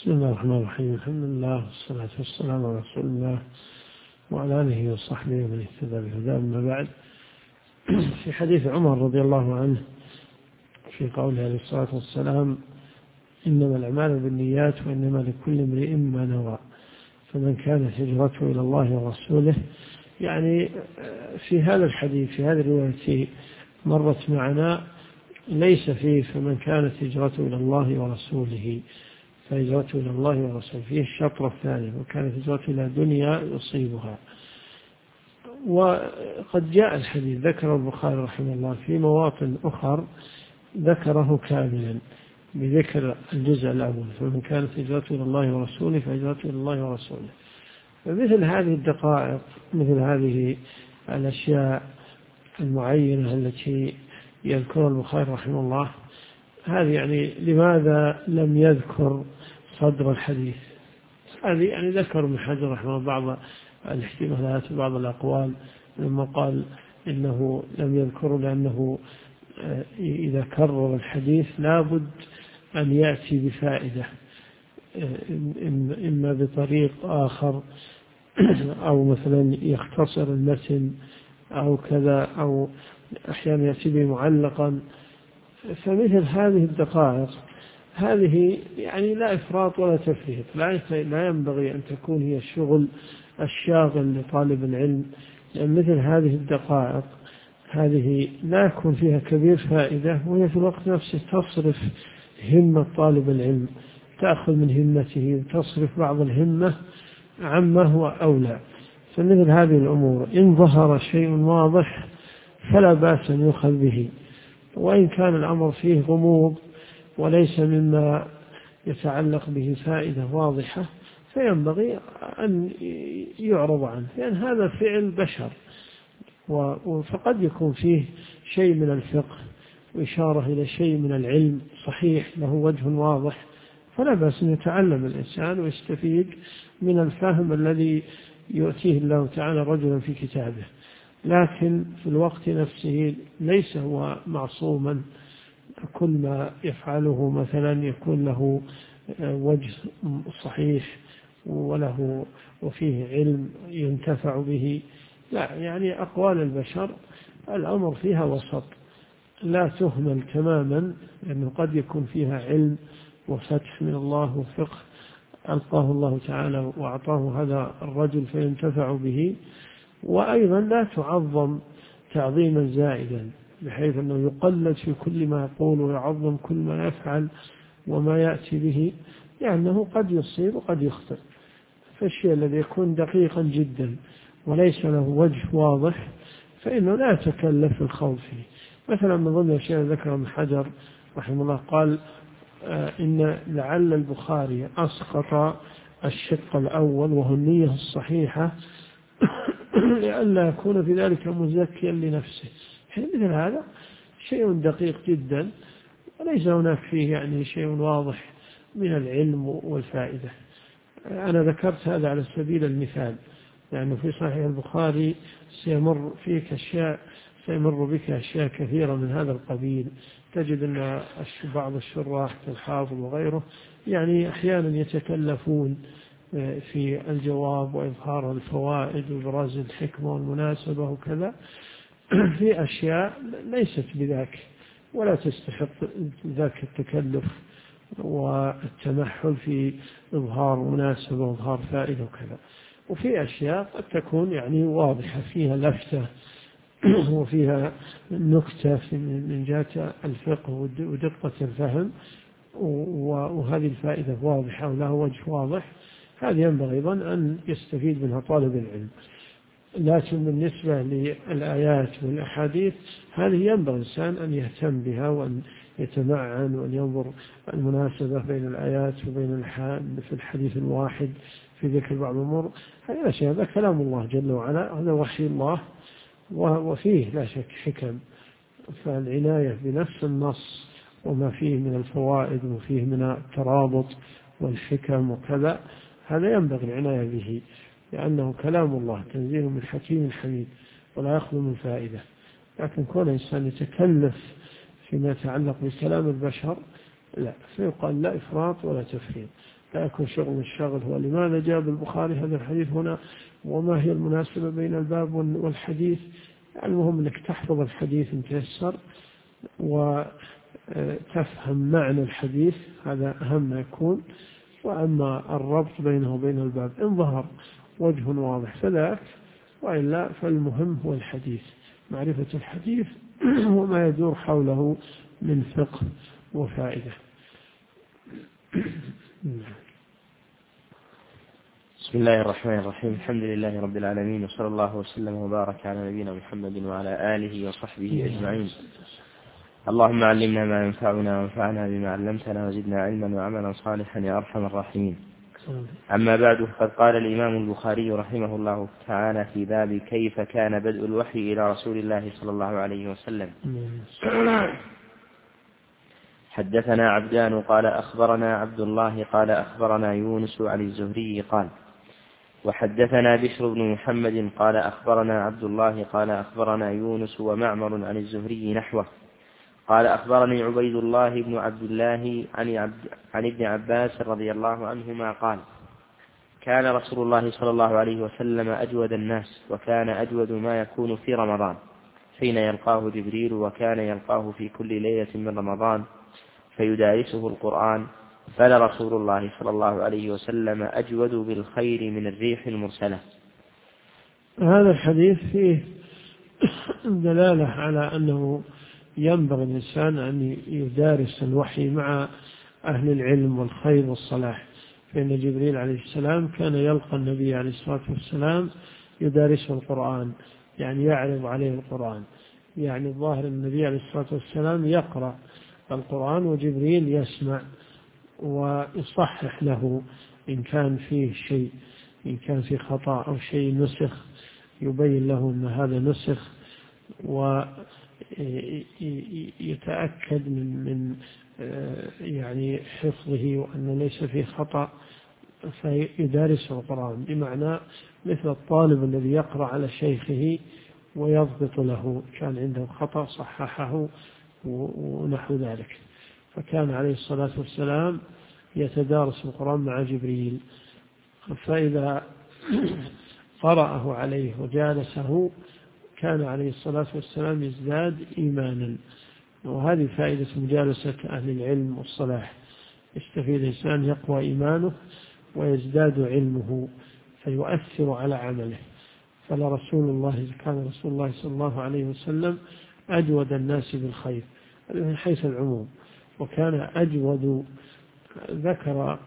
بسم الله الرحمن الرحيم. الحمد لله والصلاة والسلام على رسول الله وعلى آله وصحبه ومن اهتدى بهداه. أما بعد، في حديث عمر رضي الله عنه في قوله عليه الصلاة والسلام: إنما الأعمال بالنيات وإنما لكل امرئ ما نوى، فمن كانت هجرته إلى الله ورسوله. يعني في هذا الحديث، في هذه الرواية مرت معنا، ليس فيه فمن كانت هجرته إلى الله ورسوله فهجرته إلى الله ورسوله، فيه الشطر الثاني: وكانت هجرته إلى دنيا يصيبها. وقد جاء الحديث ذكر البخاري رحمه الله في مواطن أخر ذكره كاملا بذكر الجزء الأول: فمن كانت هجرته إلى الله ورسوله فهجرته إلى الله ورسوله. فمثل هذه الدقائق، مثل هذه الأشياء المعينة التي يذكرها البخاري رحمه الله، هذه يعني لماذا لم يذكر صدر الحديث؟ هذه يعني ذكر ابن حجر رحمه الله بعض الاحتمالات وبعض الأقوال، لما قال إنه لم يذكر لأنه إذا كرر الحديث لابد أن يأتي بفائدة، إما بطريق آخر أو مثلا يختصر المتن أو كذا، أو أحيانا يأتي به معلقا. فمثل هذه الدقائق هذه يعني لا إفراط ولا تفريط، لا ينبغي أن تكون هي الشغل الشاغل لطالب العلم، لأن مثل هذه الدقائق هذه لا يكون فيها كبير فائدة، وهي في الوقت نفسه تصرف همة طالب العلم، تأخذ من همته وتصرف بعض الهمة عما هو أولى. فمثل هذه الأمور إن ظهر شيء واضح فلا بأس أن يؤخذ به، وإن كان الأمر فيه غموض وليس مما يتعلق به فائدة واضحة فينبغي أن يعرض عنه، لأن هذا فعل بشر، فقد يكون فيه شيء من الفقه وإشارة إلى شيء من العلم صحيح له وجه واضح، فلا بأس أن يتعلم الإنسان ويستفيد من الفهم الذي يؤتيه الله تعالى رجلا في كتابه. لكن في الوقت نفسه ليس هو معصوما، كل ما يفعله مثلا يكون له وجه صحيح وفيه علم ينتفع به. لا، يعني أقوال البشر الأمر فيها وسط، لا تهمل تماما، لأنه قد يكون فيها علم وفتح من الله وفقه ألقاه الله تعالى وأعطاه هذا الرجل فينتفع به. وأيضا لا تعظم تعظيما زائدا بحيث أنه يقلد في كل ما يقول ويعظم كل ما يفعل وما يأتي به، لأنه قد يصيب وقد يخطئ. فالشيء الذي يكون دقيقا جدا وليس له وجه واضح فإنه لا يتكلف الخوض فيه. مثلا من ضمن الشيء ذكر ابن حجر رحمه الله قال: إن لعل البخاري أسقط الشق الأول وهو النية الصحيحة لئلا يكون في ذلك مزكيا لنفسه. مثل هذا شيء دقيق جدا وليس هناك فيه يعني شيء واضح من العلم والفائدة. أنا ذكرت هذا على سبيل المثال، لأنه في صحيح البخاري سيمر بك أشياء كثيرة من هذا القبيل. تجد أن بعض الشراح كالحافظ وغيره يعني أحيانا يتكلفون في الجواب وإظهار الفوائد وإبراز الحكمة والمناسبة وكذا في أشياء ليست بذاك ولا تستحق ذاك التكلف والتمحل في إظهار مناسبة وإظهار فائدة وكذا. وفي أشياء قد تكون يعني واضحة فيها لفتة وفيها نكتة من جهة الفقه ودقة الفهم، وهذه الفائدة واضحة وله وجه واضح، هذه ينبغي أيضا أن يستفيد منها طالب العلم. لكن بالنسبة للآيات والأحاديث هذه ينبغي الإنسان أن يهتم بها وأن يتمعن وأن ينظر المناسبة بين الآيات وبين في الحديث الواحد في ذكر بعض الأمور. هذه الأشياء هذا كلام الله جل وعلا، هذا وحي الله وفيه لا شك حكم، فالعناية بنفس النص وما فيه من الفوائد وفيه من الترابط والحكم وكذا هذا ينبغي العناية به، لأنه كلام الله تنزيل من حكيم حميد ولا يخلو من فائدة. لكن كون الإنسان يتكلف فيما يتعلق بكلام البشر لا، فيقال لا إفراط ولا تفريط، لا يكون شغل الشغل هو لماذا جاب البخاري هذا الحديث هنا وما هي المناسبة بين الباب والحديث. المهم أنك تحفظ الحديث إن تيسر وتفهم معنى الحديث، هذا أهم ما يكون. وأما الربط بينه وبين الباب إن ظهر وجه واضح فذاك، وإلا فالمهم هو الحديث، معرفة الحديث وما يدور حوله من فقه وفائدة. بسم الله الرحمن الرحيم. الحمد لله رب العالمين، وصلى الله وسلم وبارك على نبينا محمد وعلى آله وصحبه أجمعين. اللهم علمنا ما ينفعنا وانفعنا بما علمتنا وزدنا علما وعملا صالحا يا أرحم الراحمين. أما بعد، فقد قال الإمام البخاري رحمه الله تعالى في باب كيف كان بدء الوحي إلى رسول الله صلى الله عليه وسلم: حدثنا عبدان قال أخبرنا عبد الله قال أخبرنا يونس عن الزهري قال: وحدثنا بشر بن محمد قال أخبرنا عبد الله قال أخبرنا يونس ومعمر عن الزهري نحوه. قال أخبرني عبيد الله بن عبد الله عن ابن عباس رضي الله عنهما قال: كان رسول الله صلى الله عليه وسلم أجود الناس، وكان أجود ما يكون في رمضان حين يلقاه جبريل، وكان يلقاه في كل ليلة من رمضان فيدارسه القرآن، فلرسول الله صلى الله عليه وسلم أجود بالخير من الريح المرسلة. هذا الحديث فيه دلالة على أنه ينبغي الإنسان أن يدارس الوحي مع أهل العلم والخير والصلاح، فإن جبريل عليه السلام كان يلقى النبي عليه الصلاة والسلام يدارسه القرآن، يعني يعرض عليه القرآن. يعني الظاهر النبي عليه الصلاة والسلام يقرأ القرآن وجبريل يسمع ويصحح له إن كان فيه شيء، إن كان فيه خطأ أو شيء نسخ يبين له أن هذا نسخ، ويتأكد من يعني حفظه وأنه ليس فيه خطأ، فيدارس القرآن، بمعنى مثل الطالب الذي يقرأ على شيخه ويضبط له، كان عنده خطأ صححه ونحو ذلك. فكان عليه الصلاة والسلام يتدارس القرآن مع جبريل، فإذا قرأه عليه وجالسه كان عليه الصلاة والسلام يزداد إيمانا. وهذه فائدة مجالسة أهل العلم والصلاح، يستفيد الإنسان يقوى إيمانه ويزداد علمه فيؤثر على عمله. كان رسول الله صلى الله عليه وسلم أجود الناس بالخير من حيث العموم، وكان أجود. ذكر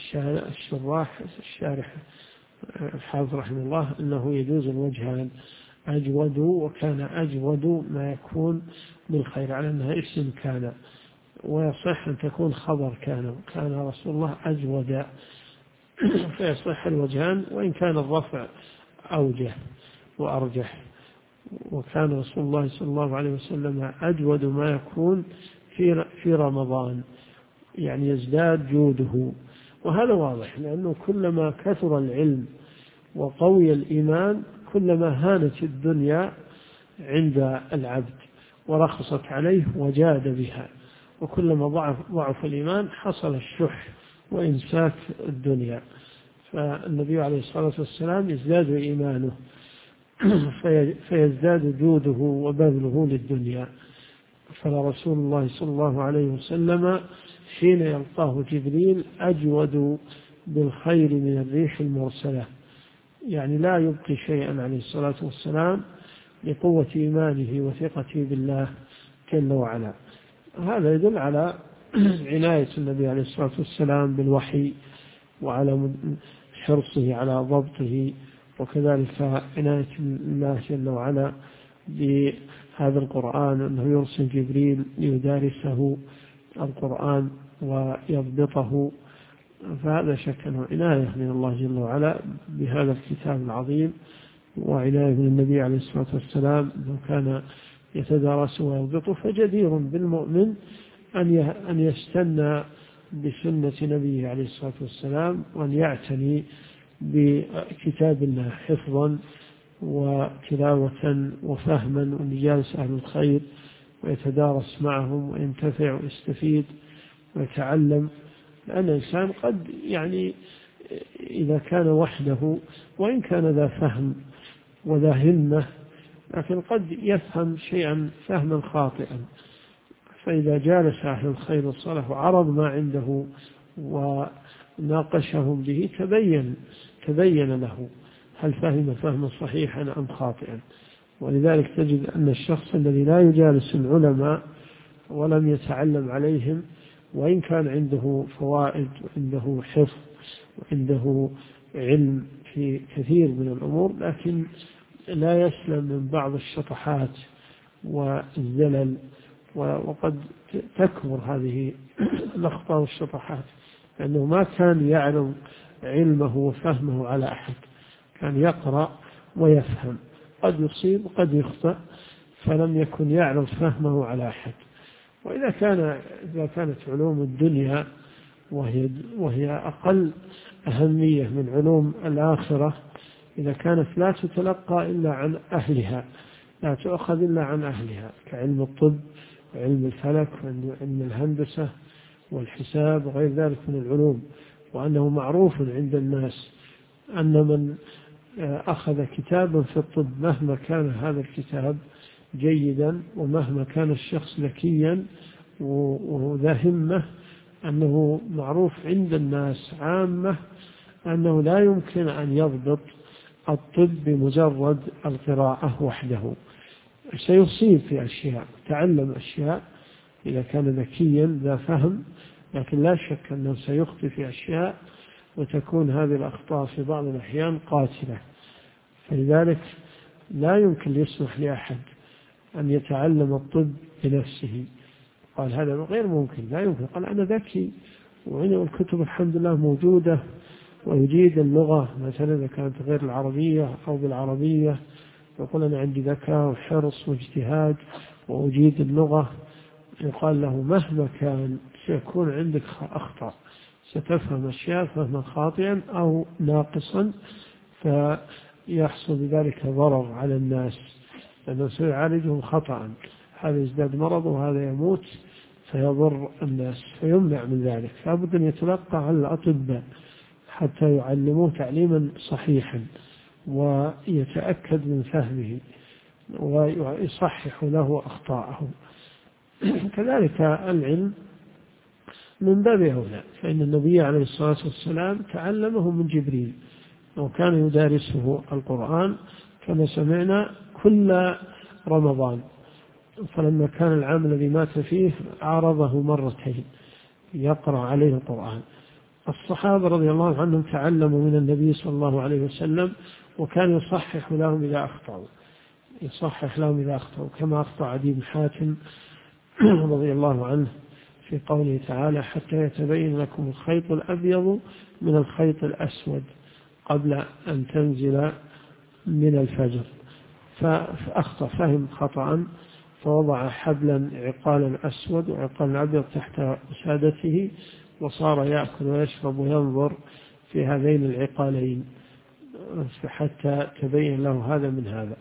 الشارح الحافظ رحمه الله أنه يجوز الوجهان، أجود وكان أجود ما يكون بالخير، على أنها اسم كان، ويصح أن تكون خبر كان رسول الله أجود، فيصح الوجهان، وإن كان الرفع أوجه وأرجح. وكان رسول الله صلى الله عليه وسلم أجود ما يكون في رمضان، يعني يزداد جوده. وهذا واضح، لأنه كلما كثر العلم وقوي الإيمان كلما هانت الدنيا عند العبد ورخصت عليه وجاد بها، وكلما ضعف الإيمان حصل الشح وإمساك الدنيا. فالنبي عليه الصلاة والسلام يزداد إيمانه فيزداد جوده وبذله للدنيا. فرسول الله صلى الله عليه وسلم حين يلقاه جبريل أجود بالخير من الريح المرسلة، يعني لا يبقي شيئا عليه الصلاة والسلام لقوة إيمانه وثقته بالله جل وعلا. هذا يدل على عناية النبي عليه الصلاة والسلام بالوحي وعلى حرصه على ضبطه، وكذلك عناية الله جل وعلا بهذا القرآن، أنه يرسل جبريل ليدارسه القرآن ويضبطه. فهذا شك أنه عناية من الله جل وعلا بهذا الكتاب العظيم، وعناية من النبي عليه الصلاة والسلام أنه كان يتدارسه ويضبطه. فجدير بالمؤمن أن يستنى بسنة نبيه عليه الصلاة والسلام، وأن يعتني بكتاب الله حفظا وتلاوة وفهما، وأن يجالس أهل الخير ويتدارس معهم وينتفع ويستفيد. ويتعلم، لأن الإنسان قد يعني إذا كان وحده وإن كان ذا فهم وذا همة لكن قد يفهم شيئا فهما خاطئا، فإذا جالس أهل الخير والصلاح وعرض ما عنده وناقشهم به تبين له هل فهم فهما صحيحا أم خاطئا. ولذلك تجد أن الشخص الذي لا يجالس العلماء ولم يتعلم عليهم وإن كان عنده فوائد وعنده حفظ وعنده علم في كثير من الأمور، لكن لا يسلم من بعض الشطحات والزلل، وقد تكبر هذه الأخطاء والشطحات، لأنه ما كان يعلم علمه وفهمه على أحد، كان يقرأ ويفهم، قد يصيب وقد يخطئ، فلم يكن يعلم فهمه على أحد. وإذا كانت علوم الدنيا وهي أقل أهمية من علوم الآخرة، إذا كانت لا تتلقى إلا عن أهلها، لا تؤخذ إلا عن أهلها، كعلم الطب وعلم الفلك وعلم الهندسة والحساب وغير ذلك من العلوم، وأنه معروف عند الناس أن من أخذ كتابا في الطب مهما كان هذا الكتاب جيدا ومهما كان الشخص ذكيا وذا همة، أنه معروف عند الناس عامة أنه لا يمكن أن يضبط الطب بمجرد القراءة وحده، سيصيب في أشياء، تعلم أشياء إذا كان ذكيا ذا فهم، لكن لا شك أنه سيخطئ في أشياء وتكون هذه الأخطاء في بعض الأحيان قاتلة. فلذلك لا يمكن يسمح لأحد أن يتعلم الطب بنفسه، قال هذا غير ممكن، لا يمكن، قال أنا ذكي وهنا الكتب الحمد لله موجودة ويجيد اللغة مثلا إذا كانت غير العربية أو بالعربية، يقول أنا عندي ذكاء وحرص واجتهاد وأجيد اللغة، يقال له مهما كان سيكون عندك أخطاء، ستفهم أشياء فهما خاطئا أو ناقصا، فيحصل بذلك ضرر على الناس لأنه سيعالجهم خطأ، هذا يزداد مرض وهذا يموت فيضر الناس، فيمنع من ذلك. فلابد أن يتلقى على الأطباء حتى يعلموه تعليما صحيحا ويتأكد من فهمه ويصحح له أخطاءه. كذلك العلم من باب أولى، فإن النبي عليه الصلاة والسلام تعلمه من جبريل وكان يدارسه القرآن كما سمعنا كل رمضان، فلما كان العام الذي مات فيه عارضه مرتين يقرأ عليه القرآن. الصحابة رضي الله عنهم تعلموا من النبي صلى الله عليه وسلم وكان يصحح لهم إذا أخطأوا، كما أخطأ عدي بن حاتم رضي الله عنه في قوله تعالى حتى يتبين لكم الخيط الأبيض من الخيط الأسود قبل أن تنزل من الفجر، فأخطأ فهم خطأ فوضع حبلا عقالا أسود وعقالا أبيض تحت وسادته وصار يأكل ويشرب وينظر في هذين العقالين حتى تبين له هذا من هذا،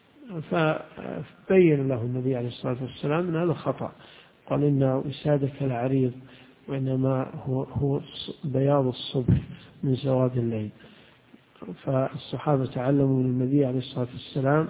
فبين له النبي عليه الصلاة والسلام أن هذا خطأ، قال إن وسادك العريض وإنما هو بياض الصبح من سواد الليل. فالصحابة تعلموا من النبي عليه الصلاة والسلام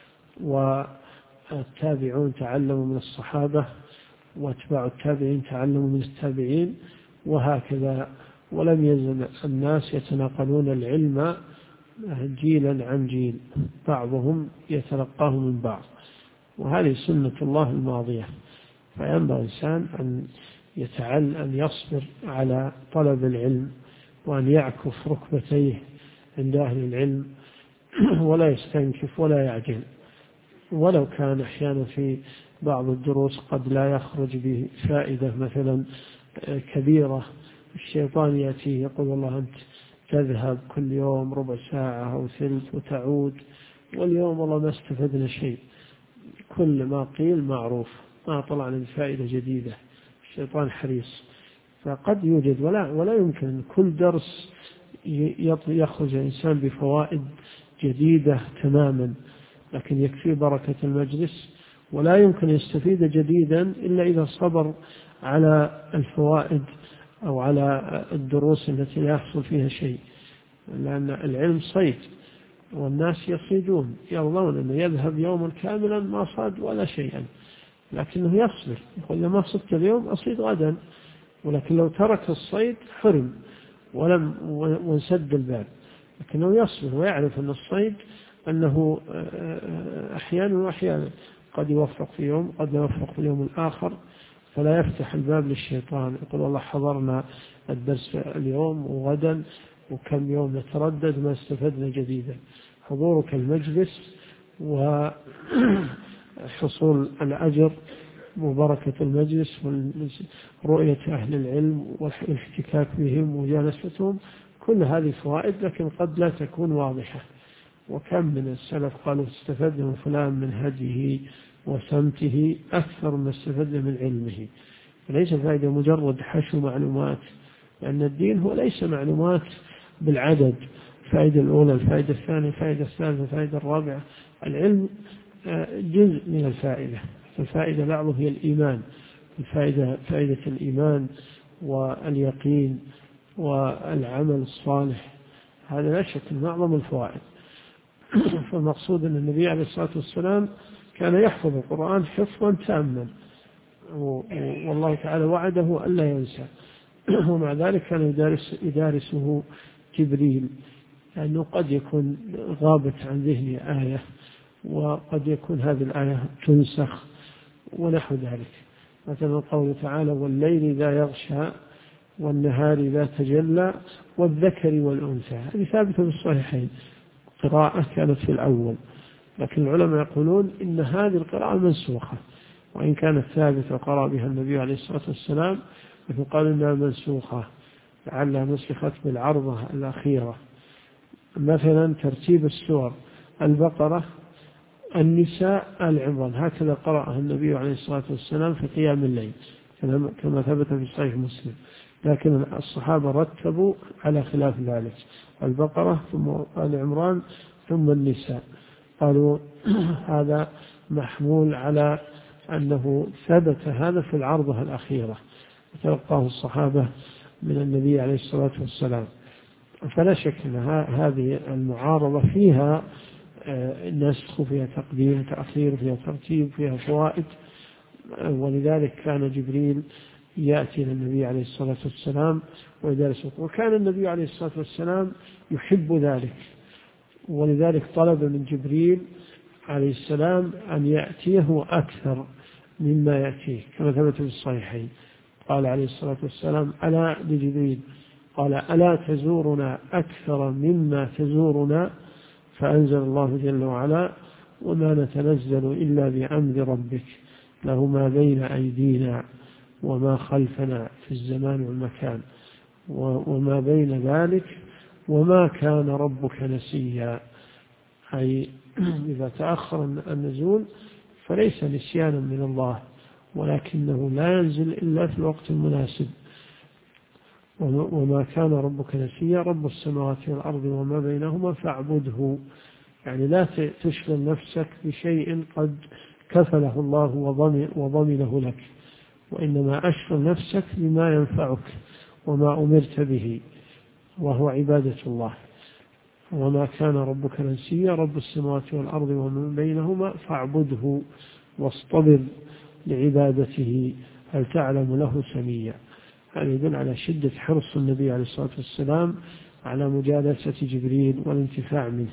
والتابعون تعلموا من الصحابة واتباع التابعين تعلموا من التابعين وهكذا، ولم يزل الناس يتناقلون العلم جيلا عن جيل، بعضهم يتلقاه من بعض، وهذه سنة الله الماضية. فينبغي الإنسان أن يصبر على طلب العلم وأن يعكف ركبتيه عند أهل العلم ولا يستنكف ولا يعجل، ولو كان أحيانا في بعض الدروس قد لا يخرج بفائدة مثلا كبيرة، الشيطان يأتيه يقول والله أنت تذهب كل يوم ربع ساعة أو ثلث وتعود، واليوم والله ما استفدنا شيء، كل ما قيل معروف، ما طلعنا بفائدة جديدة، الشيطان حريص. فقد يوجد ولا يمكن كل درس يخرج الإنسان بفوائد جديدة تماما، لكن يكفي بركة المجلس، ولا يمكن يستفيد جديدا إلا إذا صبر على الفوائد أو على الدروس التي لا يحصل فيها شيء، لأن العلم صيد، والناس يصيدون يرضون أنه يذهب يوما كاملا ما صاد ولا شيئا، لكنه يصبر، يقول لما صدت اليوم أصيد غدا. ولكن لو ترك الصيد حرم وانسد الباب، لكنه يصبر ويعرف أن الصيد أنه أحيانا وأحيانا قد يوفق في يوم قد لا يوفق في اليوم الآخر، فلا يفتح الباب للشيطان يقول والله حضرنا الدرس اليوم وغدا وكم يوم نتردد ما استفدنا جديدا. حضورك المجلس وحصول الأجر وبركة المجلس ورؤية أهل العلم والاحتكاك بهم وجالستهم، كل هذه فوائد، لكن قد لا تكون واضحة. وكم من السلف قالوا استفدنا من فلان من هديه وسمته أكثر ما استفدنا من علمه. ليس فائدة مجرد حشو معلومات، لأن الدين هو ليس معلومات بالعدد، الفائدة الأولى، الفائدة الثانية، الفائدة الثالثة، الفائدة الرابعة. العلم جزء من الفائدة، الفائدة بعضه هي الإيمان، فائدة الإيمان واليقين والعمل الصالح، هذا لا شك من أعظم الفوائد. فالمقصود أن النبي عليه الصلاة والسلام كان يحفظ القرآن حفظا تاما، والله تعالى وعده ألا ينسى، ومع ذلك كان يدارسه جبريل، لأنه قد يكون غابت عن ذهنه آية، وقد يكون هذه الآية تنسخ ونحو ذلك. مثلا قوله تعالى والليل إذا يغشى والنهار إذا تجلى والذكر والأنثى، هذه ثابتة في الصحيحين، قراءة كانت في الأول، لكن العلماء يقولون إن هذه القراءة منسوخة، وإن كانت ثابتة وقرأ بها النبي عليه الصلاة والسلام، لكن قالوا إنها منسوخة لعلها نسخت بالعرضة الأخيرة. مثلا ترتيب السور: البقرة، النساء، آل عمران، هكذا قرأها النبي عليه الصلاة والسلام في قيام الليل كما ثبت في صحيح مسلم، لكن الصحابة رتبوا على خلاف ذلك: البقرة ثم آل عمران ثم النساء. قالوا هذا محمول على أنه ثبت هذا في العرضة الأخيرة وتلقاه الصحابة من النبي عليه الصلاة والسلام. فلا شك أن هذه المعارضة فيها نسخ، فيها تقديم، تأخير، فيها ترتيب، فيها فوائد. ولذلك كان جبريل يأتي للنبي عليه الصلاة والسلام ويدرسه، وكان النبي عليه الصلاة والسلام يحب ذلك، ولذلك طلب من جبريل عليه السلام أن يأتيه أكثر مما يأتيه، كما ثبت في الصحيحين. قال عليه الصلاة والسلام ألا لجبريل، قال ألا تزورنا أكثر مما تزورنا؟ فأنزل الله جل وعلا وما نتنزل إلا بأمر ربك له ما بين أيدينا وما خلفنا في الزمان والمكان وما بين ذلك وما كان ربك نسيا. أي إذا تأخر النزول فليس نسيانا من الله، ولكنه لا ينزل إلا في الوقت المناسب. وما كان ربك نسيا، رب السماوات والأرض وما بينهما فاعبده، يعني لا تشغل نفسك بشيء قد كفله الله وضمنه لك، وإنما أشغل نفسك بما ينفعك وما أمرت به، وهو عبادة الله. وما كان ربك نسيا، رب السماوات والأرض وما بينهما فاعبده واصطبر لعبادته هل تعلم له سميا. هذا يدل على شدة حرص النبي عليه الصلاة والسلام على مجالسة جبريل والانتفاع منه.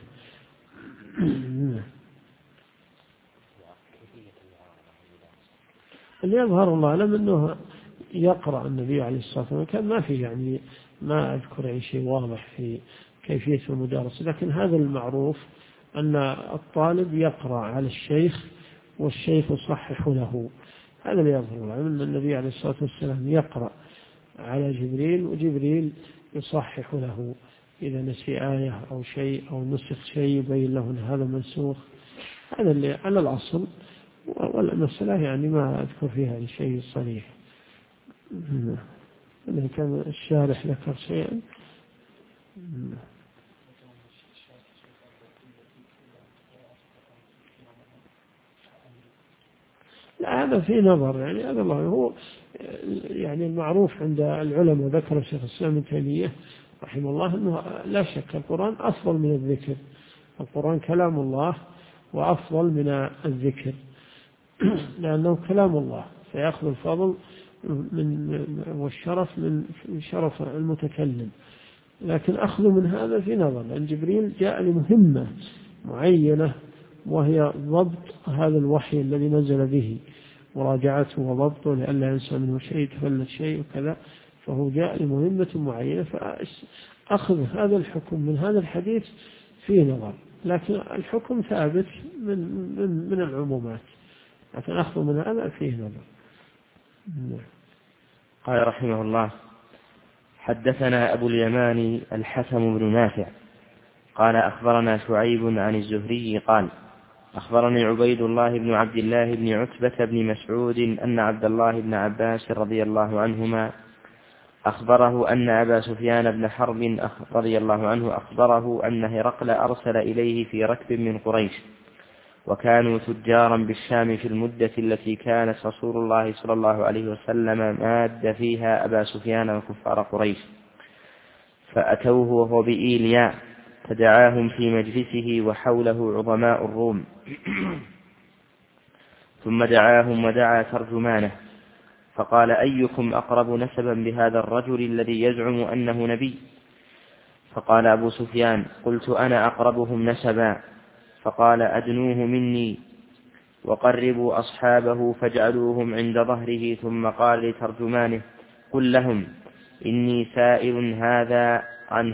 اللي يظهر الله أعلم أنه يقرأ النبي عليه الصلاة والسلام، كان ما في يعني ما أذكر أي شيء واضح في كيفية المدارسة، لكن هذا المعروف أن الطالب يقرأ على الشيخ والشيخ يصحح له. هذا اللي يظهر الله أن النبي عليه الصلاة والسلام يقرأ على جبريل وجبريل يصحح له إذا نسي آية أو شيء أو نسخ شيء يبين له أن هذا منسوخ. هذا اللي على الأصل، والمسألة يعني ما أذكر فيها شيء صريح. إذا كان الشارح ذكر شيئا لا، هذا في نظر، يعني هذا الله هو يعني المعروف عند العلماء ذكر الشيخ الإسلام ابن تيمية رحمه الله أنه لا شك القرآن أفضل من الذكر، القرآن كلام الله وأفضل من الذكر لأنه كلام الله، فيأخذ الفضل والشرف من شرف المتكلم. لكن أخذ من هذا في نظر، لأن جبريل جاء لمهمة معينة وهي ضبط هذا الوحي الذي نزل به، مراجعته وضبطه لئلا ينسى منه شيء يتفلت شيء وكذا، فهو جاء لمهمة معينة، فأخذ هذا الحكم من هذا الحديث في نظر، لكن الحكم ثابت من العمومات، لكن أخذ من هذا فيه نظر. قال رحمه الله: حدثنا أبو اليمان الحكم بن نافع قال أخبرنا شعيب عن الزهري قال أخبرني عبيد الله بن عبد الله بن عتبة بن مسعود أن عبد الله بن عباس رضي الله عنهما أخبره أن أبا سفيان بن حرب رضي الله عنه أخبره أن هرقل أرسل إليه في ركب من قريش، وكانوا تجارا بالشام في المدة التي كانت رسول الله صلى الله عليه وسلم ماد فيها أبا سفيان وكفار قريش، فأتوه وهو بإيلياء فدعاهم في مجلسه وحوله عظماء الروم، ثم دعاهم ودعا ترجمانه فقال: أيكم أقرب نسبا بهذا الرجل الذي يزعم أنه نبي؟ فقال أبو سفيان: قلت أنا أقربهم نسبا. فقال: أدنوه مني وقربوا أصحابه فاجعلوهم عندظهره، ثم قال لترجمانه: قل لهم إني سائل هذا عن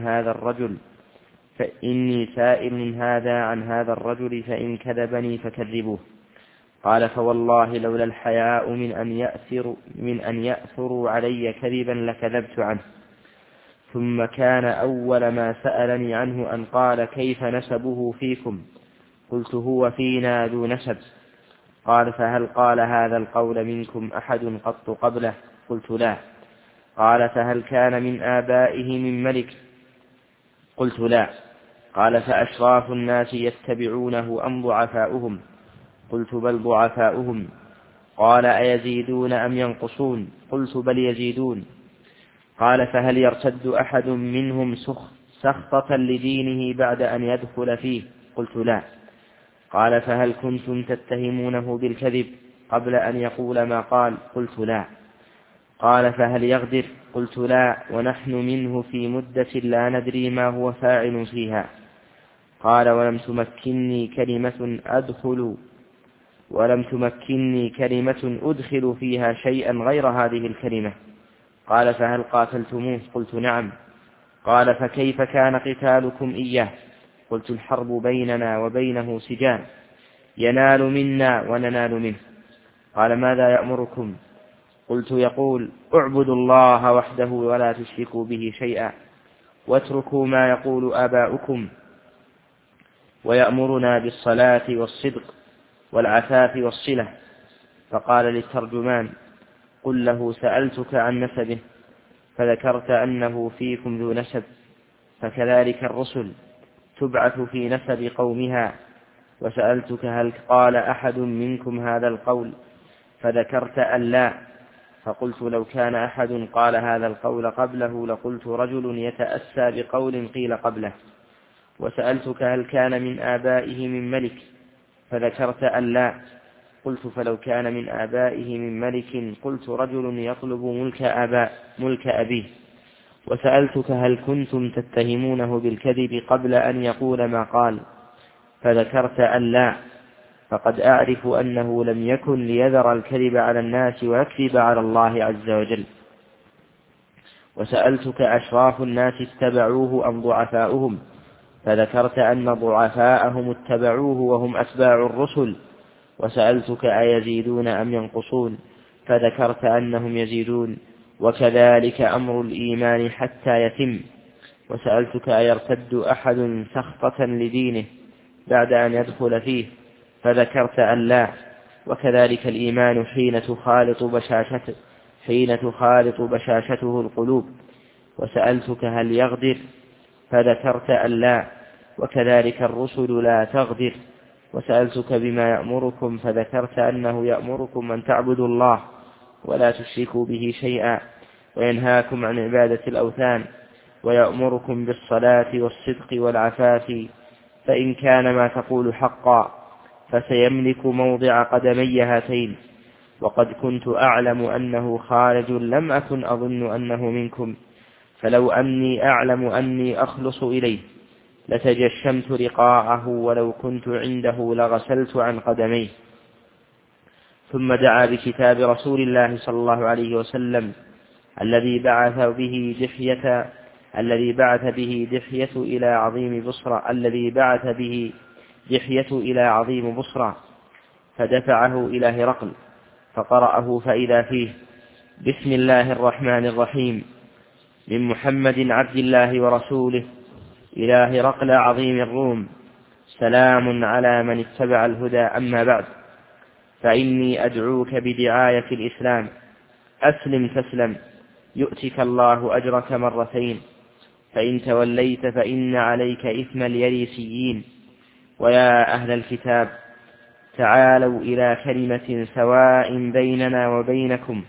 هذا الرجل فإن كذبني فكذبوه. قال: فوالله لولا الحياء من أن يأثروا علي كذبا لكذبت عنه. ثم كان أول ما سألني عنه أن قال: كيف نسبه فيكم؟ قلت: هو فينا ذو نسب. قال: فهل قال هذا القول منكم أحد قط قبله؟ قلت: لا. قال: فهل كان من آبائه من ملك؟ قلت: لا. قال: فأشراف الناس يتبعونه أم ضعفاؤهم؟ قلت: بل ضعفاؤهم. قال: أيزيدون أم ينقصون؟ قلت: بل يزيدون. قال: فهل يرتد أحد منهم سخطة لدينه بعد أن يدخل فيه؟ قلت: لا. قال: فهل كنتم تتهمونه بالكذب قبل أن يقول ما قال؟ قلت: لا. قال: فهل يغدر؟ قلت: لا، ونحن منه في مدة لا ندري ما هو فاعل فيها. قال: ولم تمكنني كلمة أدخل فيها شيئا غير هذه الكلمة. قال: فهل قاتلتموه؟ قلت: نعم. قال: فكيف كان قتالكم إياه؟ قلت: الحرب بيننا وبينه سجال، ينال منا وننال منه. قال: ماذا يأمركم؟ قلت: يقول: اعبدوا الله وحده ولا تشركوا به شيئا، واتركوا ما يقول آباؤكم، ويأمرنا بالصلاة والصدق والعفاف والصلة. فقال للترجمان: قل له سألتك عن نسبه فذكرت أنه فيكم ذو نسب، فكذلك الرسل تبعث في نسب قومها، وسألتك هل قال أحد منكم هذا القول فذكرت أن لا، فقلت لو كان أحد قال هذا القول قبله لقلت رجل يتأسى بقول قيل قبله. وسألتك هل كان من آبائه من ملك فذكرت أن لا، قلت فلو كان من آبائه من ملك قلت رجل يطلب ملك أبيه. وسألتك هل كنتم تتهمونه بالكذب قبل أن يقول ما قال فذكرت أن لا، فقد أعرف أنه لم يكن ليذر الكذب على الناس ويكذب على الله عز وجل. وسألتك أشراف الناس اتبعوه أم ضعفاؤهم فذكرت أن ضعفاءهم اتبعوه وهم أتباع الرسل. وسألتك أيزيدون أم ينقصون فذكرت أنهم يزيدون، وكذلك أمر الإيمان حتى يتم. وسألتك أيرتد أحد سخطة لدينه بعد أن يدخل فيه فذكرت أن لا، وكذلك الإيمان حين تخالط بشاشته القلوب. وسألتك هل يغدر فذكرت أن لا، وكذلك الرسل لا تغدر. وسألتك بما يأمركم فذكرت أنه يأمركم أن تعبدوا الله ولا تشركوا به شيئا وينهاكم عن عبادة الأوثان ويأمركم بالصلاة والصدق والعفاف فإن كان ما تقول حقا فسيملك موضع قدمي هاتين وقد كنت أعلم أنه خارج لم أكن أظن أنه منكم فلو أني أعلم أني أخلص إليه لتجشمت لقاءه ولو كنت عنده لغسلت عن قدميه. ثم دعا بكتاب رسول الله صلى الله عليه وسلم الذي بعث به دحية إلى عظيم بصرى فدفعه إلى هرقل فقرأه فإذا فيه: بسم الله الرحمن الرحيم، من محمد عبد الله ورسوله إلى هرقل عظيم الروم، سلام على من اتبع الهدى، أما بعد، فإني أدعوك بدعاية الإسلام، أسلم تسلم يؤتك الله أجرك مرتين، فإن توليت فإن عليك إثم اليريسيين. ويا أهل الكتاب تعالوا إلى كلمة سواء بيننا وبينكم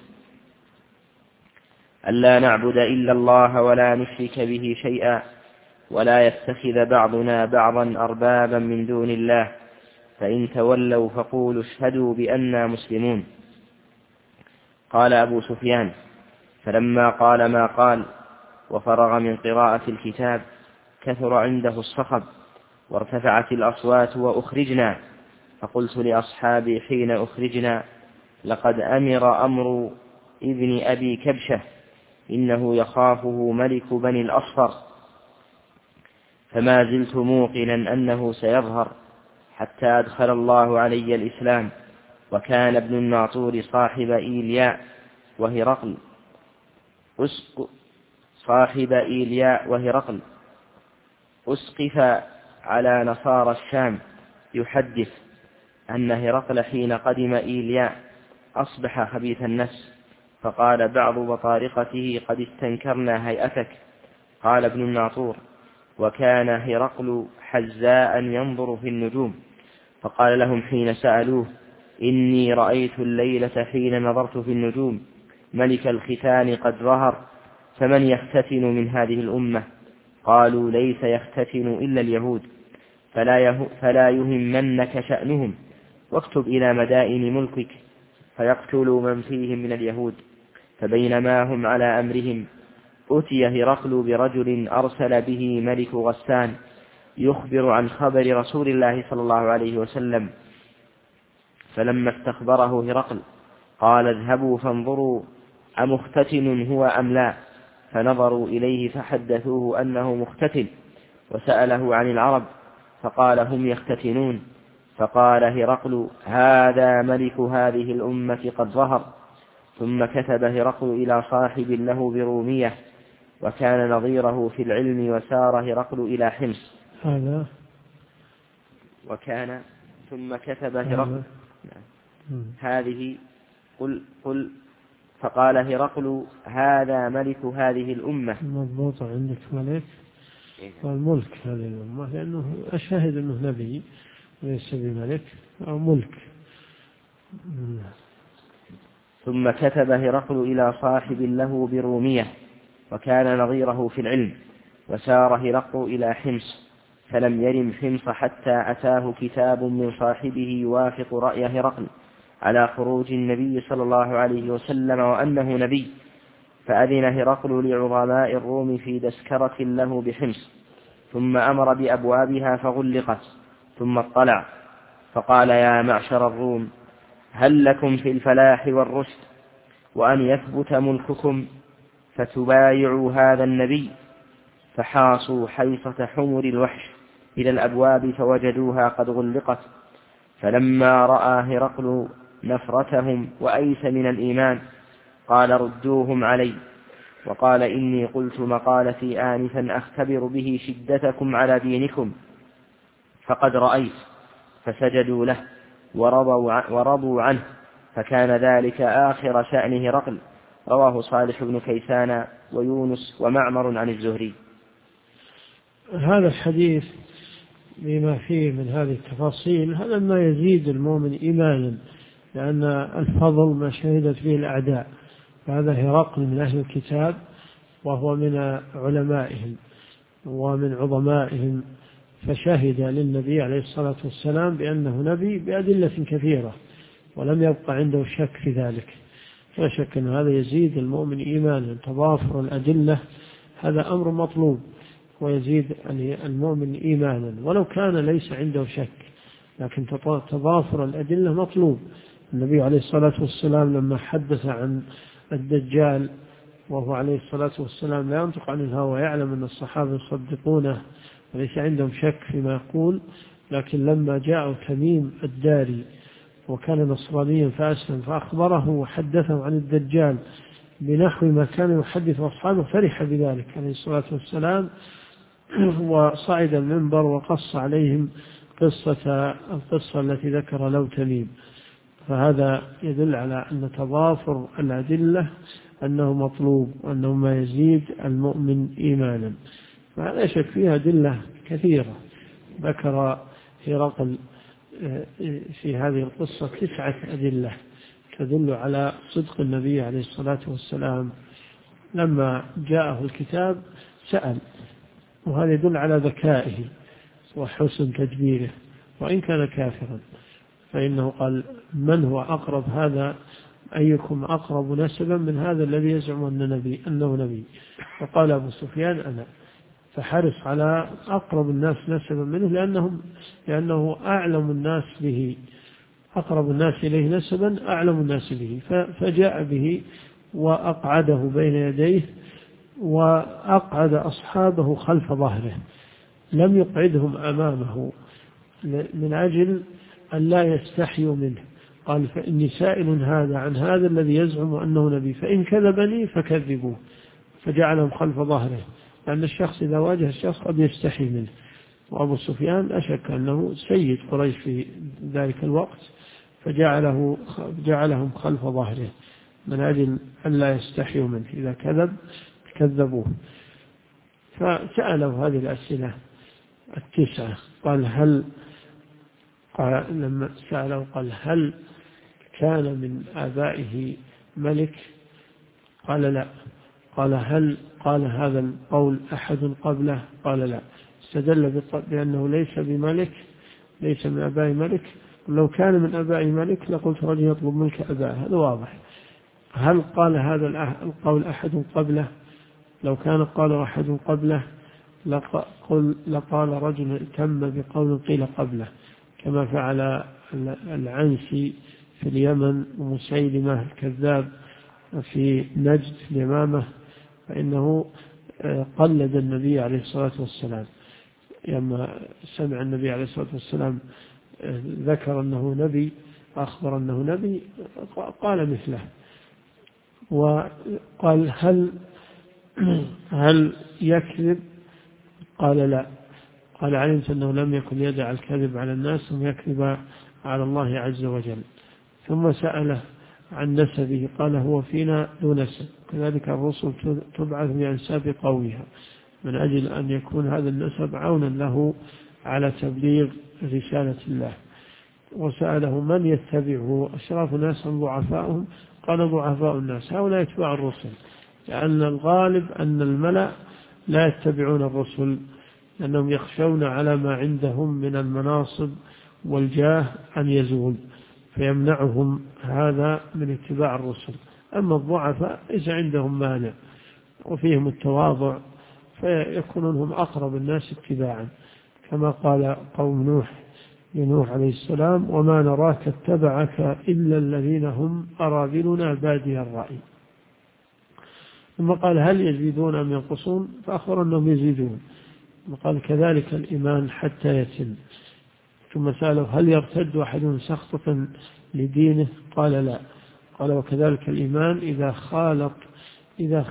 ألا نعبد إلا الله ولا نشرك به شيئا ولا يتخذ بعضنا بعضا أربابا من دون الله، فإن تولوا فقولوا اشهدوا بأننا مسلمون. قال أبو سفيان: فلما قال ما قال وفرغ من قراءة الكتاب كثر عنده الصخب وارتفعت الأصوات وأخرجنا، فقلت لأصحابي حين أخرجنا: لقد أمر ابن أبي كبشة إنه يخافه ملك بني الأصفر، فما زلت موقنا أنه سيظهر حتى أدخل الله علي الإسلام. وكان ابن الناطور صاحب إيلياء وهرقل أسقف على نصارى الشام يحدث أن هرقل حين قدم إيلياء أصبح خبيث النفس، فقال بعض بطارقته: قد استنكرنا هيئتك. قال ابن الناطور: وكان هرقل حزاء ينظر في النجوم، فقال لهم حين سألوه: إني رأيت الليلة حين نظرت في النجوم ملك الختان قد ظهر، فمن يختتن من هذه الأمة؟ قالوا: ليس يختتن إلا اليهود، فلا يهمنك شأنهم، واكتب إلى مدائن ملكك فيقتلوا من فيهم من اليهود. فبينما هم على أمرهم أتي هرقل برجل أرسل به ملك غسان يخبر عن خبر رسول الله صلى الله عليه وسلم، فلما استخبره هرقل قال: اذهبوا فانظروا أمختتن هو أم لا؟ فنظروا إليه فحدثوه أنه مختتن، وسأله عن العرب فقال: هم يختتنون. فقال هرقل: هذا ملك هذه الأمة قد ظهر. ثم كتب هرقل إلى صاحب له برومية وكان نظيره في العلم، وسار هرقل إلى حمص. ثم كتب هرقل هذه قل فقال هرقل: هذا ملك هذه الأمة. مضبوط عندك ملك والملك هذه الأمة، لأنه أشهد أنه نبي وليس بملك أو ملك. ثم كتب هرقل إلى صاحب له برومية وكان نظيره في العلم، وسار هرقل إلى حمص، فلم يرم حمص حتى أتاه كتاب من صاحبه يوافق رأي هرقل على خروج النبي صلى الله عليه وسلم وأنه نبي، فأذن هرقل لعظماء الروم في تذكرة له بحمص، ثم أمر بأبوابها فغلقت، ثم اطلع فقال: يا معشر الروم، هل لكم في الفلاح والرشد وأن يثبت ملككم فتبايعوا هذا النبي؟ فحاصوا حيصة حمر الوحش إلى الأبواب فوجدوها قد غلقت. فلما رأى هرقل نفرتهم وأيس من الإيمان قال: ردوهم علي. وقال: إني قلت مقالتي آنفا أختبر به شدتكم على دينكم، فقد رأيت. فسجدوا له ورضوا عنه، فكان ذلك آخر شأن هرقل. رواه صالح بن كيسان ويونس ومعمر عن الزهري. هذا الحديث بما فيه من هذه التفاصيل هذا ما يزيد المؤمن إيمانا لأن الفضل ما شهدت به الأعداء، فهذا هرقل من أهل الكتاب وهو من علمائهم ومن عظمائهم، فشهد للنبي عليه الصلاة والسلام بأنه نبي بأدلة كثيرة، ولم يبقى عنده شك في ذلك. لا شك أن هذا يزيد المؤمن إيمانا، تضافر الأدلة هذا أمر مطلوب ويزيد المؤمن إيمانا ولو كان ليس عنده شك، لكن تضافر الأدلة مطلوب. النبي عليه الصلاة والسلام لما حدث عن الدجال وهو عليه الصلاة والسلام لا ينطق عن الهوى، يعلم أن الصحابة يصدقونه وليس عندهم شك فيما يقول، لكن لما جاء تميم الداري وكان نصرانيا فأسلم فأخبره وحدثه عن الدجال بنحو ما كان يحدث أصحابه فرح بذلك عليه الصلاة والسلام، وصعد المنبر وقص عليهم القصة التي ذكر له تميم. فهذا يدل على أن تضافر الأدلة أنه مطلوب وأنه ما يزيد المؤمن إيمانا. فلا شك فيها أدلة كثيرة، ذكر هرقل في هذه القصة 9 أدلة تدل على صدق النبي عليه الصلاة والسلام. لما جاءه الكتاب سأل، وهذا يدل على ذكائه وحسن تدبيره، وإن كان كافرا فإنه قال: من هو أقرب هذا، أيكم أقرب نسبا من هذا الذي يزعم أنه نبي؟ فقال أبو سفيان: أنا. فحرص على أقرب الناس نسبا منه لأنه أعلم الناس به، أقرب الناس إليه نسبا أعلم الناس به، فجاء به وأقعده بين يديه وأقعد أصحابه خلف ظهره، لم يقعدهم أمامه من أجل أن لا يستحيوا منه. قال: فإني سائل هذا عن هذا الذي يزعم أنه نبي، فإن كذبني فكذبوه. فجعلهم خلف ظهره، لأن الشخص إذا واجه الشخص قد يستحي منه. وأبو سفيان لا شك أنه سيد قريش في ذلك الوقت، فجعلهم خلف ظهره من أجل أن لا يستحيوا منه، إذا كذب كذبوه. فسأله هذه الأسئلة 9. لما سأله قال: هل كان من آبائه ملك؟ قال: لا. قال: هل قال هذا القول أحد قبله؟ قال: لا. استدل بأنه ليس بملك، ليس من آباء ملك. لو كان من آباء ملك لقلت رجل يطلب ملك أباه، هذا واضح. هل قال هذا القول أحد قبله؟ لو كان قال أحد قبله لقال رجل تم بقول قيل قبله، كما فعل العنسي في اليمن ومسيلمة الكذاب في نجد في اليمامة، فإنه قلد النبي عليه الصلاة والسلام. لما سمع النبي عليه الصلاة والسلام ذكر أنه نبي، أخبر أنه نبي، قال مثله. وقال: هل يكذب؟ قال: لا. قال: علمت أنه لم يكن يدع الكذب على الناس ثم يكذب على الله عز وجل. ثم سأله عن نسبه، قال: هو فينا ذو نسب، كذلك الرسل تبعث بأنساب قومها، من أجل أن يكون هذا النسب عونا له على تبليغ رسالة الله. وسأله: من يتبعه؟ أشراف الناس أم ضعفاؤهم؟ قال: ضعفاء الناس، هؤلاء يتبع الرسل، لأن الغالب أن الملأ لا يتبعون الرسل، لأنهم يخشون على ما عندهم من المناصب والجاه أن يزول، فيمنعهم هذا من اتباع الرسل. أما الضعفاء ليس عندهم مانع وفيهم التواضع، فيكونون هم أقرب الناس اتباعا، كما قال قوم نوح لنوح عليه السلام: وما نراك اتبعك إلا الذين هم أراذلنا بادي الرأي. ثم قال: هل يزيدون أم ينقصون؟ فأخبر أنهم يزيدون. وقال: كذلك الإيمان حتى يتم. ثم سأله: هل يرتد أحد سخطة لدينه؟ قال: لا. قال: وكذلك الإيمان إذا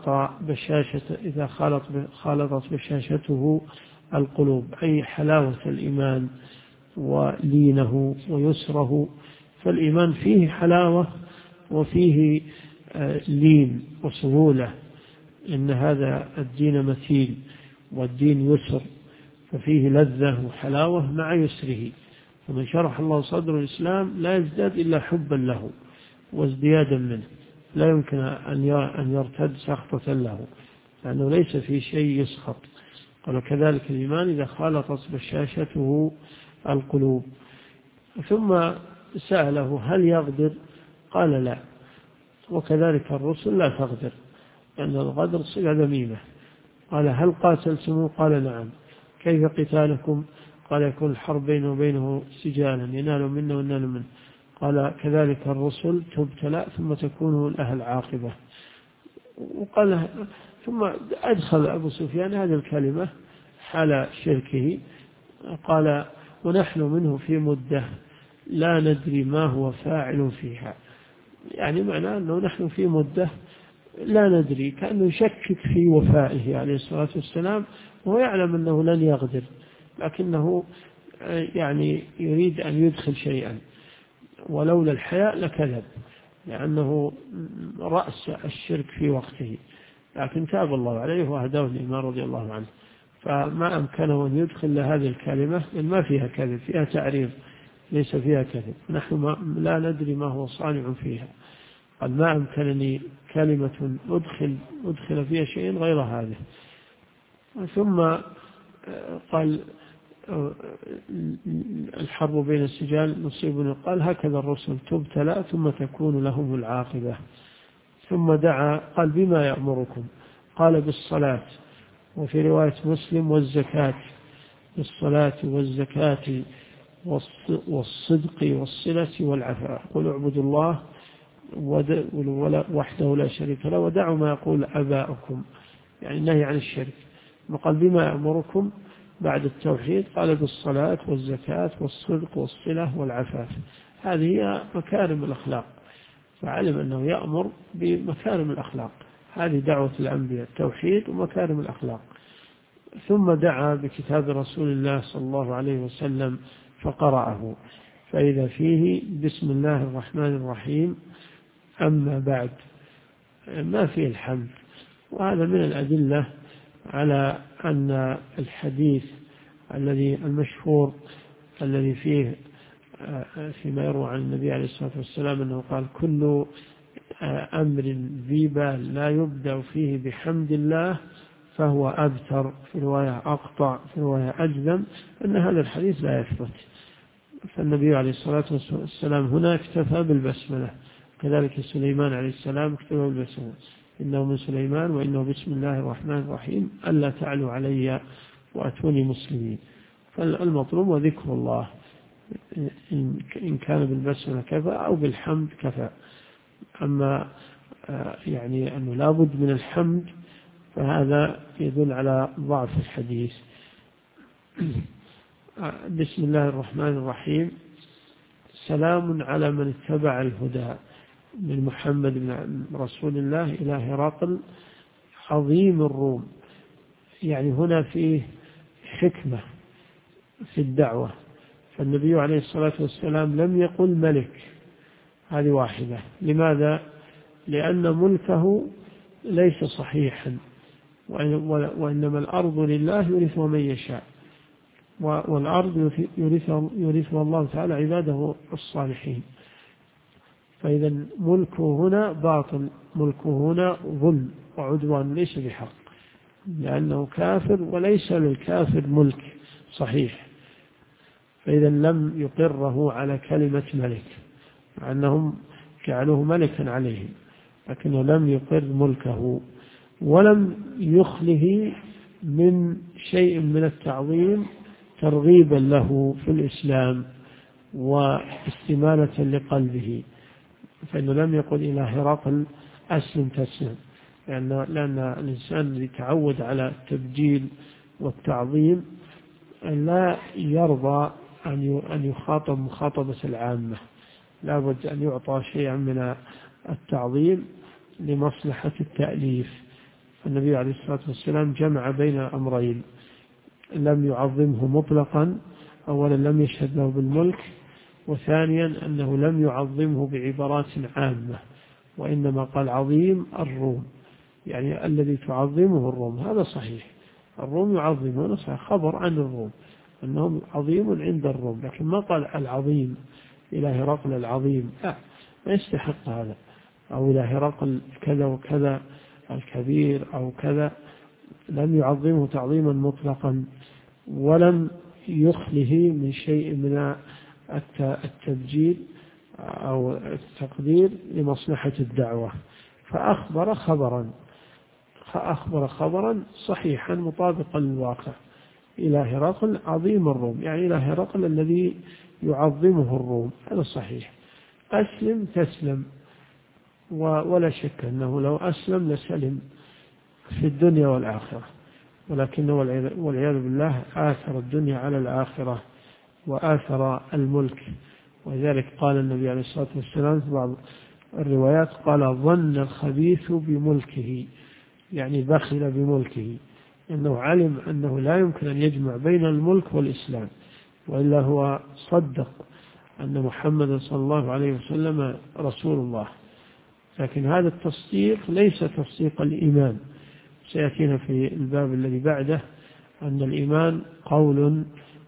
خالطت بشاشته القلوب، أي حلاوة الإيمان ولينه ويسره. فالإيمان فيه حلاوة وفيه لين وسهولة، إن هذا الدين متين والدين يسر، ففيه لذة وحلاوة مع يسره. فمن شرح الله صدر الإسلام لا يزداد إلا حبا له وازديادا منه، لا يمكن أن يرتد سخطة له، لأنه ليس في شيء يسخط. قال كذلك الإيمان إذا خالطت بشاشته القلوب. ثم سأله هل يغدر؟ قال لا. وكذلك الرسل لا تغدر، لأن الغدر صلة ذميمة. قال هل قاتلتم؟ قال نعم. كيف قتالكم؟ قال يكون الحرب بينه وبينه سجالا ينال منه ونال منه. قال كذلك الرسل تبتلى ثم تكون لها العاقبة. وقال ثم أدخل أبو سفيان هذه الكلمة حال شركه، قال ونحن منه في مدة لا ندري ما هو فاعل فيها، يعني معناه أنه نحن في مدة لا ندري، كأنه يشكك في وفائه عليه الصلاة والسلام، وهو يعلم أنه لن يغدر، لكنه يعني يريد أن يدخل شيئا، ولولا الحياء لكذب، لأنه رأس الشرك في وقته، لكن تاب الله عليه وهداه الإمام رضي الله عنه، فما أمكنه أن يدخل لهذه الكلمة، لأن ما فيها كذب، فيها تعريض ليس فيها كذب، نحن لا ندري ما هو صانع فيها. قال ما أمكنني كلمة أدخل فيها شيء غير هذا. ثم قال الحرب بين السجال نصيب، قال هكذا الرسل تبتلى ثم تكون لهم العاقبة. ثم دعا قال بما يأمركم؟ قال بالصلاة، وفي رواية مسلم والزكاة، بالصلاة والزكاة والصدق والصلة والعفاف. قل اعبدوا الله وحده لا شريك له ودعوا ما يقول آباؤكم، يعني النهي عن الشرك. وقال بما يأمركم بعد التوحيد؟ قال بالصلاة والزكاة والصدق والصلة والعفاف. هذه هي مكارم الأخلاق، فعلم أنه يأمر بمكارم الأخلاق، هذه دعوة الأنبياء، التوحيد ومكارم الأخلاق. ثم دعا بكتاب رسول الله صلى الله عليه وسلم فقرأه، فإذا فيه بسم الله الرحمن الرحيم أما بعد، ما فيه الحمد. وهذا من الأدلة على أن الحديث الذي المشهور الذي فيه فيما يروى عن النبي عليه الصلاة والسلام أنه قال كل أمر ذي بال لا يبدأ فيه بحمد الله فهو أبتر، في رواية أقطع، في رواية أجذم، أن هذا الحديث لا يثبت. فالنبي عليه الصلاة والسلام هنا اكتفى بالبسملة، كذلك سليمان عليه السلام اكتفى بالبسملة، إنه من سليمان وإنه بسم الله الرحمن الرحيم ألا تعلوا علي وأتوني مسلمين. فالمطلوب وذكر الله، إن كان بالبسملة كفى أو بالحمد كفى. أما يعني أنه لابد من الحمد فهذا يدل على ضعف الحديث. بسم الله الرحمن الرحيم سلام على من اتبع الهدى من محمد بن رسول الله إلى هرقل عظيم الروم. يعني هنا فيه حكمة في الدعوة، فالنبي عليه الصلاة والسلام لم يقل ملك، هذه واحدة. لماذا؟ لأن ملكه ليس صحيحا، وإنما الأرض لله يورثها من يشاء، والأرض يورثها الله تعالى عباده الصالحين. فإذا ملكه هنا باطل، ملكه هنا ظلم وعدوان ليس بحق، لأنه كافر وليس للكافر ملك صحيح. فإذا لم يقره على كلمة ملك، مع أنهم جعلوه ملكا عليهم، لكنه لم يقر ملكه، ولم يخله من شيء من التعظيم ترغيبا له في الإسلام واستمالة لقلبه. فإنه لم يقل إلى هرقل أسلم تسلم، لأن الإنسان الذي تعود على التبجيل والتعظيم لا يرضى أن يخاطب مخاطبة العامة، لا بد أن يعطى شيئا من التعظيم لمصلحة التأليف. النبي عليه الصلاة والسلام جمع بين أمرين، لم يعظمه مطلقا، أولا لم يشهد له بالملك، وثانيا أنه لم يعظمه بعبارات عامة، وإنما قال عظيم الروم، يعني الذي تعظمه الروم. هذا صحيح، الروم يعظمون، صحيح، خبر عن الروم، أنهم عظيم عند الروم، لكن ما قال العظيم إلى هرقل العظيم، لا، ما يستحق هذا، أو إلى هرقل كذا وكذا الكبير أو كذا. لم يعظمه تعظيما مطلقا، ولم يخله من شيء من التبجيل أو التقدير لمصلحة الدعوة، فأخبر خبرا صحيحا مطابقا للواقع إلى هرقل عظيم الروم، يعني إلى هرقل الذي يعظمه الروم، هذا صحيح. أسلم تسلم، ولا شك أنه لو أسلم لسلم في الدنيا والآخرة، ولكنه والعياذ بالله آثر الدنيا على الآخرة وآثر الملك. ولذلك قال النبي عليه الصلاة والسلام في بعض الروايات قال ظن الخبيث بملكه، يعني بخل بملكه، إنه علم أنه لا يمكن أن يجمع بين الملك والإسلام، وإلا هو صدق أن محمد صلى الله عليه وسلم رسول الله. لكن هذا التصديق ليس تصديق الإيمان، سيأتينا في الباب الذي بعده أن الإيمان قول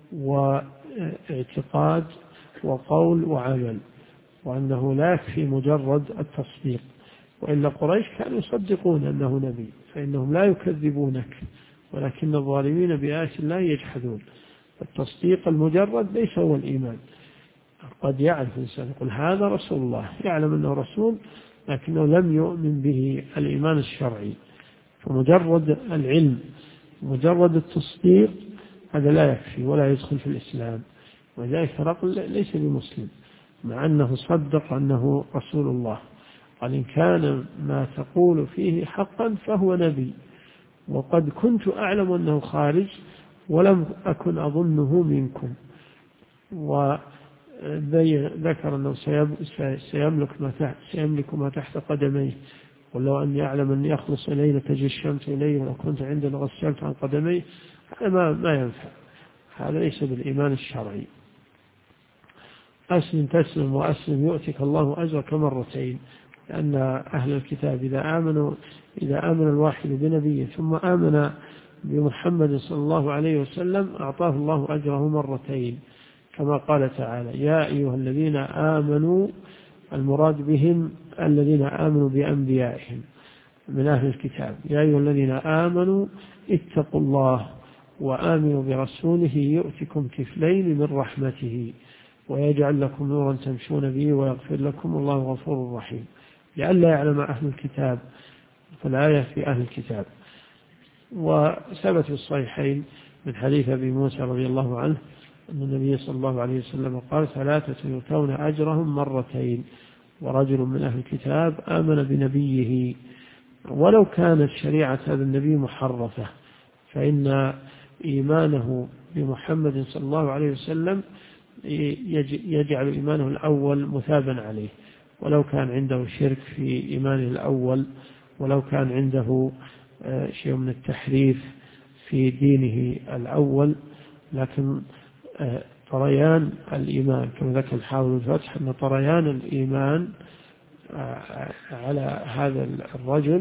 واعتقاد وقول وعمل، وأنه لا يكفي مجرد التصديق، وإلا قريش كانوا يصدقون أنه نبي فإنهم لا يكذبونك، ولكن الظالمين بآيات الله يجحدون. التصديق المجرد ليس هو الإيمان. قد يعرف الإنسان يقول هذا رسول الله، يعلم أنه رسول لكنه لم يؤمن به الإيمان الشرعي، فمجرد العلم مجرد التصديق هذا لا يكفي ولا يدخل في الإسلام. وذلك هرقل ليس بمسلم مع أنه صدق أنه رسول الله، قال إن كان ما تقول فيه حقا فهو نبي، وقد كنت أعلم أنه خارج ولم أكن أظنه منكم. وذكر أنه سيملك ما تحت قدميه، ولو أن يعلم أن يخلص إليه لتجشمت إليه ولو كنت عند لغسلت عن قدميه. هذا ما ينفع، هذا ليس بالإيمان الشرعي. أسلم تسلم وأسلم يؤتك الله أجرك مرتين، لأن أهل الكتاب إذا آمن الواحد بنبيه ثم آمن بمحمد صلى الله عليه وسلم أعطاه الله أجره مرتين، كما قال تعالى يا أيها الذين آمنوا، المراد بهم الذين آمنوا بأنبيائهم من أهل الكتاب، يا أيها الذين آمنوا اتقوا الله وآمنوا برسوله يؤتكم كفلين من رحمته ويجعل لكم نورا تمشون به ويغفر لكم والله غفور رحيم، لئلا يعلم أهل الكتاب، فالآية في أهل الكتاب. وثبت في الصحيحين من حديث أبي موسى رضي الله عنه أن النبي صلى الله عليه وسلم قال ثلاثة يؤتون أجرهم مرتين، ورجل من أهل الكتاب آمن بنبيه ولو كانت شريعة هذا النبي محرفة، فإن إيمانه بمحمد صلى الله عليه وسلم يجعل إيمانه الأول مثابا عليه، ولو كان عنده شرك في إيمانه الأول، ولو كان عنده شيء من التحريف في دينه الأول. لكن طريان الإيمان كما ذكر الحافظ الفتح أن طريان الإيمان على هذا الرجل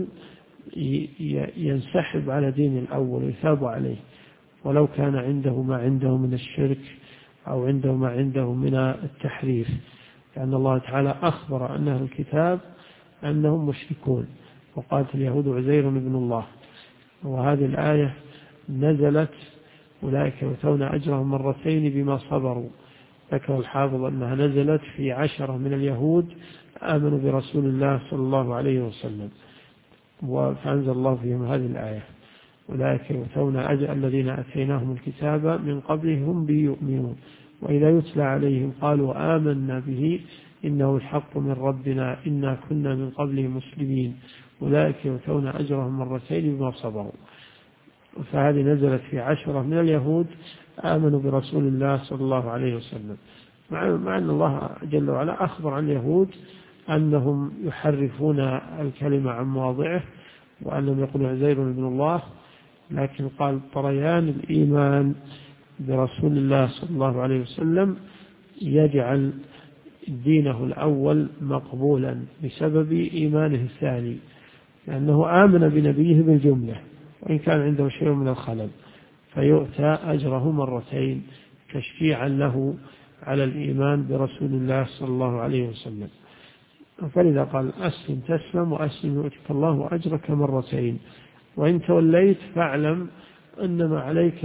ينسحب على دين الأول ويثاب عليه، ولو كان عنده ما عنده من الشرك أو عنده ما عنده من التحريف، لأن الله تعالى أخبر أن أهل الكتاب أنهم مشركون وقالت اليهود عزير ابن الله. وهذه الآية نزلت أولئك يؤتون أجرهم مرتين بما صبروا، ذكر الحافظ أنها نزلت في 10 من اليهود آمنوا برسول الله صلى الله عليه وسلم، فأنزل الله فيهم هذه الآية أولئك يؤتون أجر الذين أتيناهم الكتاب من قبلهم به يؤمنون وإذا يتلى عليهم قالوا آمنا به إنه الحق من ربنا إنا كنا من قبله مسلمين أولئك يؤتون أجرهم مرتين بما صبروا. فهذه نزلت في 10 من اليهود آمنوا برسول الله صلى الله عليه وسلم، مع أن الله جل وعلا أخبر عن اليهود أنهم يحرفون الكلمة عن مواضعه وأنهم يقولون عزير ابن الله، لكن قال طريان الإيمان برسول الله صلى الله عليه وسلم يجعل دينه الأول مقبولا بسبب إيمانه الثاني، لأنه آمن بنبيه بالجملة وإن كان عنده شيء من الخلل، فيؤتى أجره مرتين تشجيعا له على الإيمان برسول الله صلى الله عليه وسلم. فلذا قال أسلم تسلم وأسلم يؤتك الله أجرك مرتين، وإن توليت فاعلم أنما عليك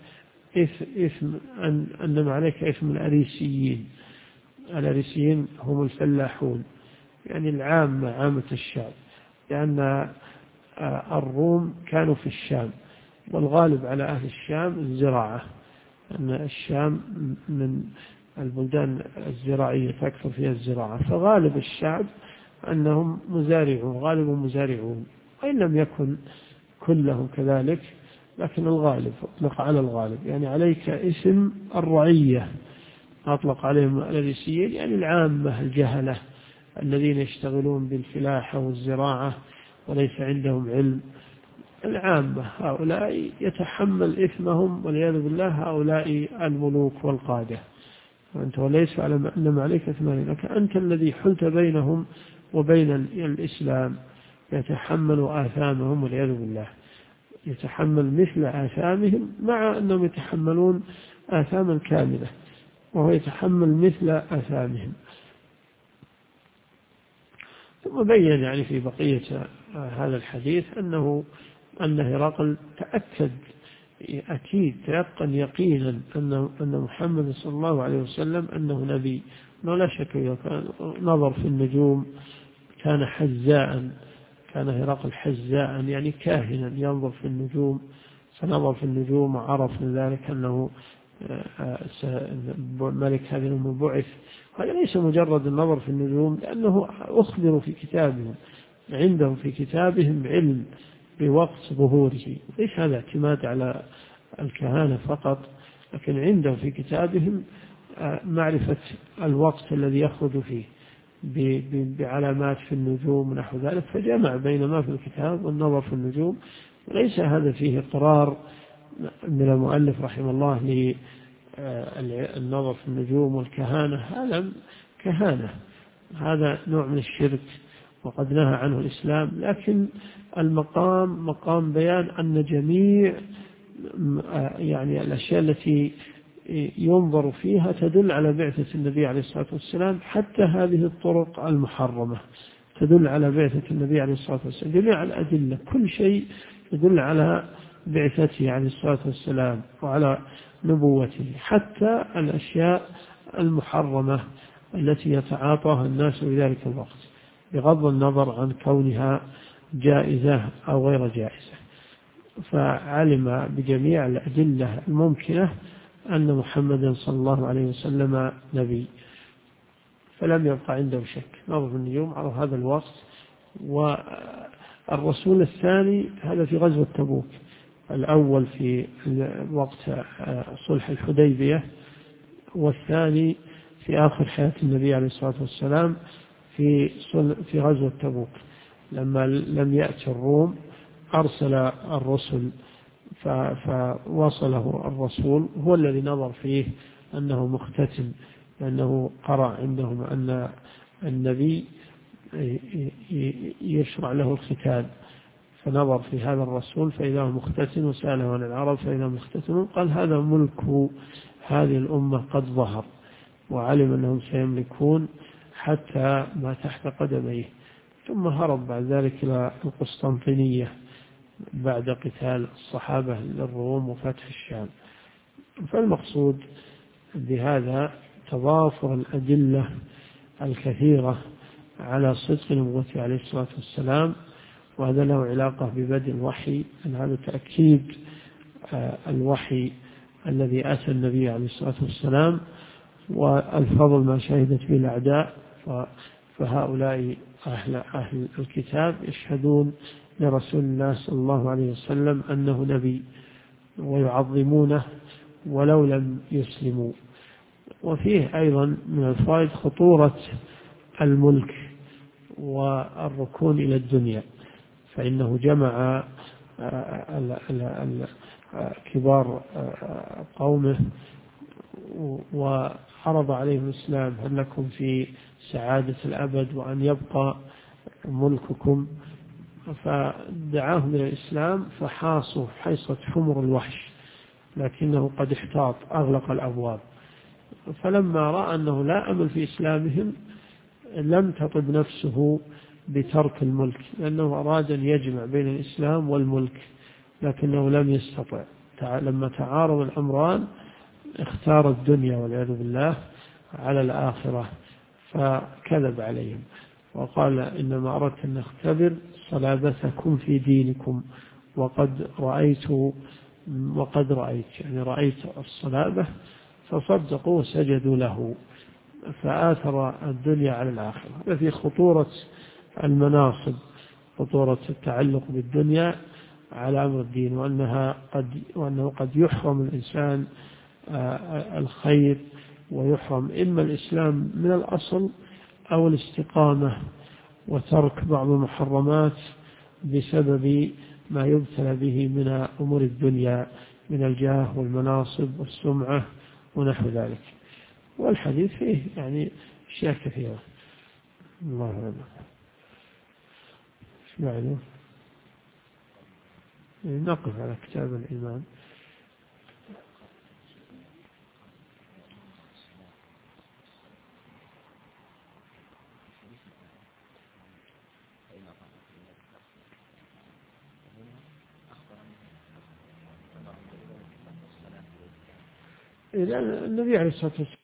إثم الأريسيين. الأريسيين هم الفلاحون، يعني العامة، عامة الشعب، لأن الروم كانوا في الشام، والغالب على أهل الشام الزراعة، أن الشام من البلدان الزراعية تكثر فيها الزراعة، فغالب الشعب أنهم مزارعون، غالبهم مزارعون، وإن لم يكن كلهم كذلك، لكن الغالب أطلق على الغالب. يعني عليك اسم الرعية، أطلق عليهم الأريسيين، يعني العامة الجهلة الذين يشتغلون بالفلاحة والزراعة وليس عندهم علم. العامة هؤلاء يتحمل إثمهم والعياذ بالله هؤلاء الملوك والقادة. وأنت وليس على أنما عليك إثمان، لك أنت الذي حلت بينهم وبين الإسلام، يتحمل آثامهم والعياذ بالله، يتحمل مثل آثامهم، مع أنهم يتحملون آثاما كاملة وهو يتحمل مثل آثامهم. ثم بين يعني في بقية هذا الحديث أن هرقل تأكد أكيد تيقن يقينا أن محمد صلى الله عليه وسلم أنه نبي، أنه لا شك. كان نظر في النجوم، كان حزاء، كان هرقل حزاء يعني كاهنا ينظر في النجوم، فنظر في النجوم وعرف من ذلك أنه ملك هذه الأمة بعث. هذا ليس مجرد النظر في النجوم، لأنه أخبروا في كتابهم، عندهم في كتابهم علم بوقت ظهوره، ليس هذا اعتماد على الكهانة فقط، لكن عندهم في كتابهم معرفة الوقت الذي يخرج فيه بعلامات في النجوم ونحو ذلك، فجمع بين ما في الكتاب والنظر في النجوم. وليس هذا فيه إقرار من المؤلف رحمه الله للنظر في النجوم والكهانة، هذا كهانة، هذا نوع من الشرك وقد نهى عنه الإسلام. لكن المقام مقام بيان أن جميع يعني الأشياء التي ينظر فيها تدل على بعثة النبي عليه الصلاة والسلام، حتى هذه الطرق المحرمة تدل على بعثة النبي عليه الصلاة والسلام. جميع الأدلة كل شيء يدل على بعثته عليه الصلاة والسلام وعلى نبوته، حتى الأشياء المحرمة التي يتعاطاها الناس في ذلك الوقت، بغض النظر عن كونها جائزة أو غير جائزة. فعلم بجميع الأدلة الممكنة أن محمدا صلى الله عليه وسلم نبي، فلم يبقى عنده شك. نظر النجوم على هذا الوقت. والرسول الثاني هذا في غزوة تبوك، الأول في وقت صلح الحديبية، والثاني في آخر حياة النبي عليه الصلاة والسلام في غزوة تبوك، لما لم يأتي الروم أرسل الرسل، فوصله الرسول هو الذي نظر فيه أنه مختتن، لأنه قرأ عندهم أن النبي يشرع له الختان، فنظر في هذا الرسول فإذا هو مختتن، وسأله عن العرب فإذا مختتن، قال هذا ملك هذه الأمة قد ظهر، وعلم أنهم سيملكون حتى ما تحت قدميه. ثم هرب بعد ذلك إلى القسطنطينية بعد قتال الصحابة للروم وفتح الشام. فالمقصود بهذا تضافر الأدلة الكثيرة على صدق نبوته عليه الصلاة والسلام، وهذا له علاقة ببدء الوحي، أن هذا تأكيد الوحي الذي أتى النبي عليه الصلاة والسلام، والفضل ما شهدت به الأعداء. فهؤلاء أهل الكتاب يشهدون لرسول الله صلى الله عليه وسلم أنه نبي ويعظمونه ولو لم يسلموا. وفيه أيضا من الفائد خطورة الملك والركون إلى الدنيا، فإنه جمع كبار قومه وعرض عليهم الإسلام: هل لكم في سعادة الأبد وأن يبقى ملككم؟ فدعاهم إلى الإسلام فحاصوا حيصة حمر الوحش، لكنه قد احتاط أغلق الأبواب. فلما رأى أنه لا أمل في إسلامهم لم تطب نفسه بترك الملك، لأنه أراد أن يجمع بين الإسلام والملك لكنه لم يستطع. لما تعارض الأمران اختار الدنيا والعياذ بالله على الآخرة، فكذب عليهم وقال إنما أردت أن أختبر صلابتكم في دينكم وقد رأيت يعني رأيت الصلابة، فصدقوا وسجدوا له، فآثر الدنيا على الآخرة. وفي خطورة المناصب، خطورة التعلق بالدنيا على أمر الدين، وأنه قد يحرم الإنسان الخير، ويحرم إما الإسلام من الأصل أو الاستقامة وترك بعض المحرمات بسبب ما يبتلى به من أمور الدنيا من الجاه والمناصب والسمعة ونحو ذلك. والحديث فيه يعني أشياء كثيرة. الله أعلم. اسمعني نقف على كتاب الإيمان. النبي عليه الصلاة والسلام